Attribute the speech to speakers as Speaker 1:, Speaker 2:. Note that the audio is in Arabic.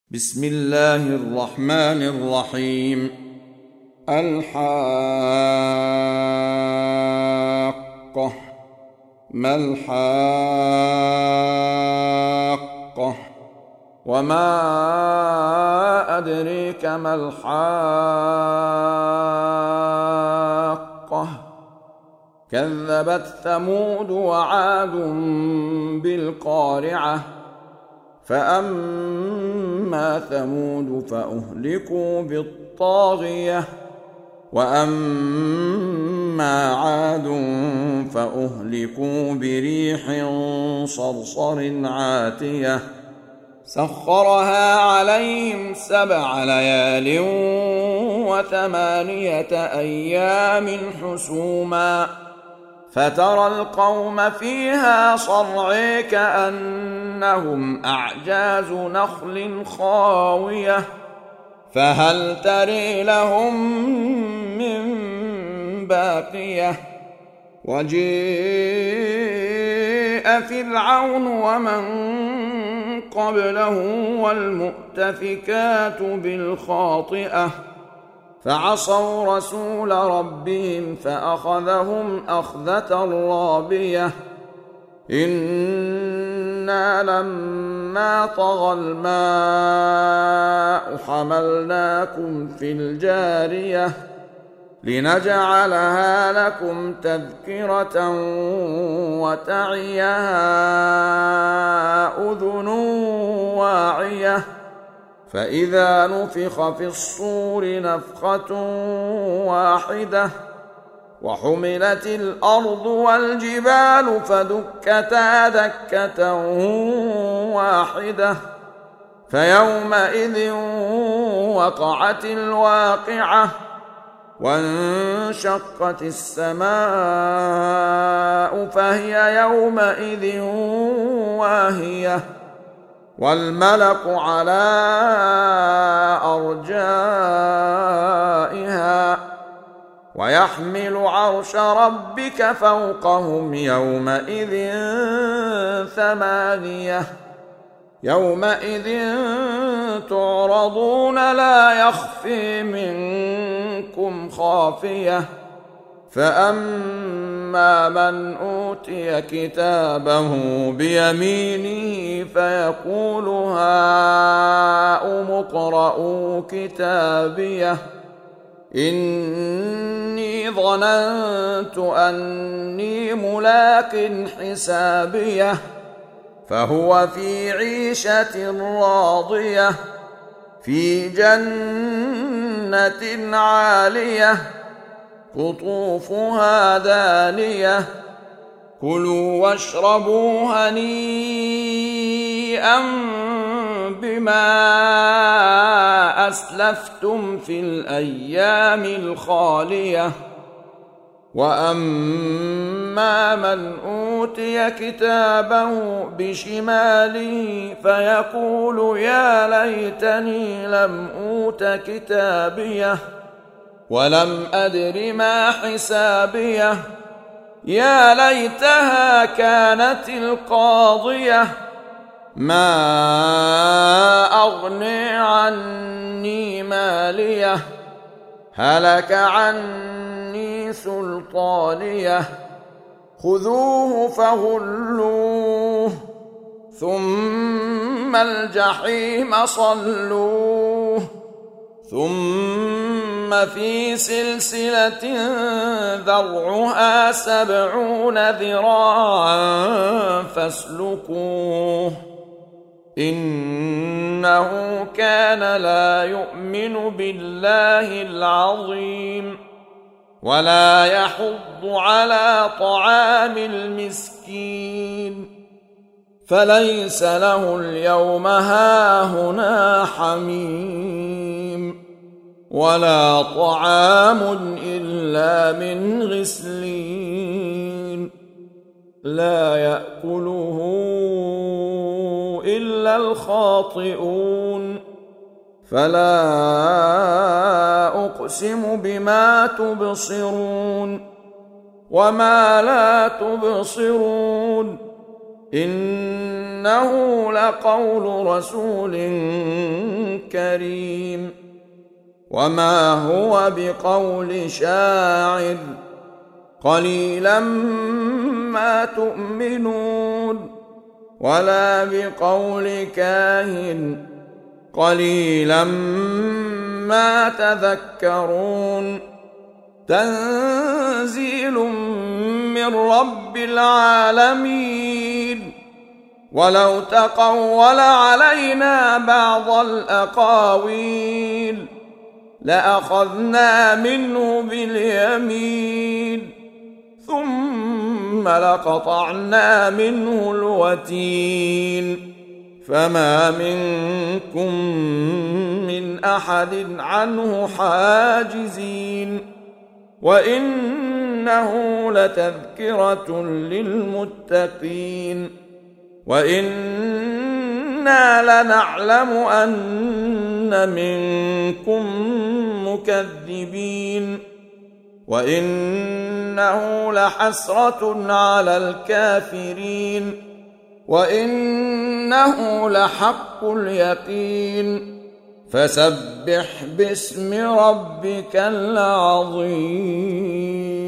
Speaker 1: بسم الله الرحمن الرحيم. الحاقة. ما الحاقة؟ وما أدريك ما الحاقة؟ كذبت ثمود وعاد بالقارعة. فأما ثمود فأهلكوا بالطاغية، وأما عاد فأهلكوا بريح صرصر عاتية سخرها عليهم 7 ليال و8 أيام حسوما، فترى القوم فيها صرعى كأنهم أعجاز نخل خاوية، فهل تري لهم من باقية؟ وجيء فرعون ومن قبله والمؤتفكات بالخاطئة، فعصوا رسول ربهم فأخذهم أخذة رابية. إنا لما طغى الماء حملناكم في الجارية لنجعلها لكم تذكرة وتعيها أذن واعية. فإذا نفخ في الصور نفخة واحدة وحملت الأرض والجبال فدكتا دكة واحدة، فيومئذ وقعت الواقعة، وانشقت السماء فهي يومئذ واهية، والملك على أرجائها، ويحمل عرش ربك فوقهم يومئذ 8. يومئذ تعرضون لا يخفي منكم خافية. فأما من أوتي كتابه بيمينه فيقول هاؤم اقرءوا كتابيه إني ظننت أني ملاق حسابيه، فهو في عيشة راضية في جنة عالية قطوفها دانية. كلوا واشربوا هنيئا بما أسلفتم في الأيام الخالية. وأما من أوتي كتابه بشماله فيقول يا ليتني لم أوت كتابيه ولم أدر ما حسابيه، يا ليتها كانت القاضية، ما أغني عني ماليه، هلك عني سلطانيه. خذوه فغلوه ثم الجحيم صلوه، ثم في سلسلة ذرعها 70 ذراعا فاسلكوه، إنه كان لا يؤمن بالله العظيم ولا يحض على طعام المسكين، فليس له اليوم هاهنا حميم ولا طعام إلا من غسلين لا يأكله إلا الخاطئون. فلا أقسم بما تبصرون وما لا تبصرون إنه لقول رسول كريم وما هو بقول شاعر قليلا ما تؤمنون ولا بقول كاهن قليلا ما تذكرون تنزيل من رب العالمين ولو تقول علينا بعض الأقاويل لأخذنا منه باليمين ثم لقطعنا منه الوتين فما منكم من أحد عنه حاجزين وإنه لتذكرة للمتقين وإنا لنعلم أن منكم مكذبين وإنه لحسرة على الكافرين وإنه لحق اليقين فسبح باسم ربك العظيم.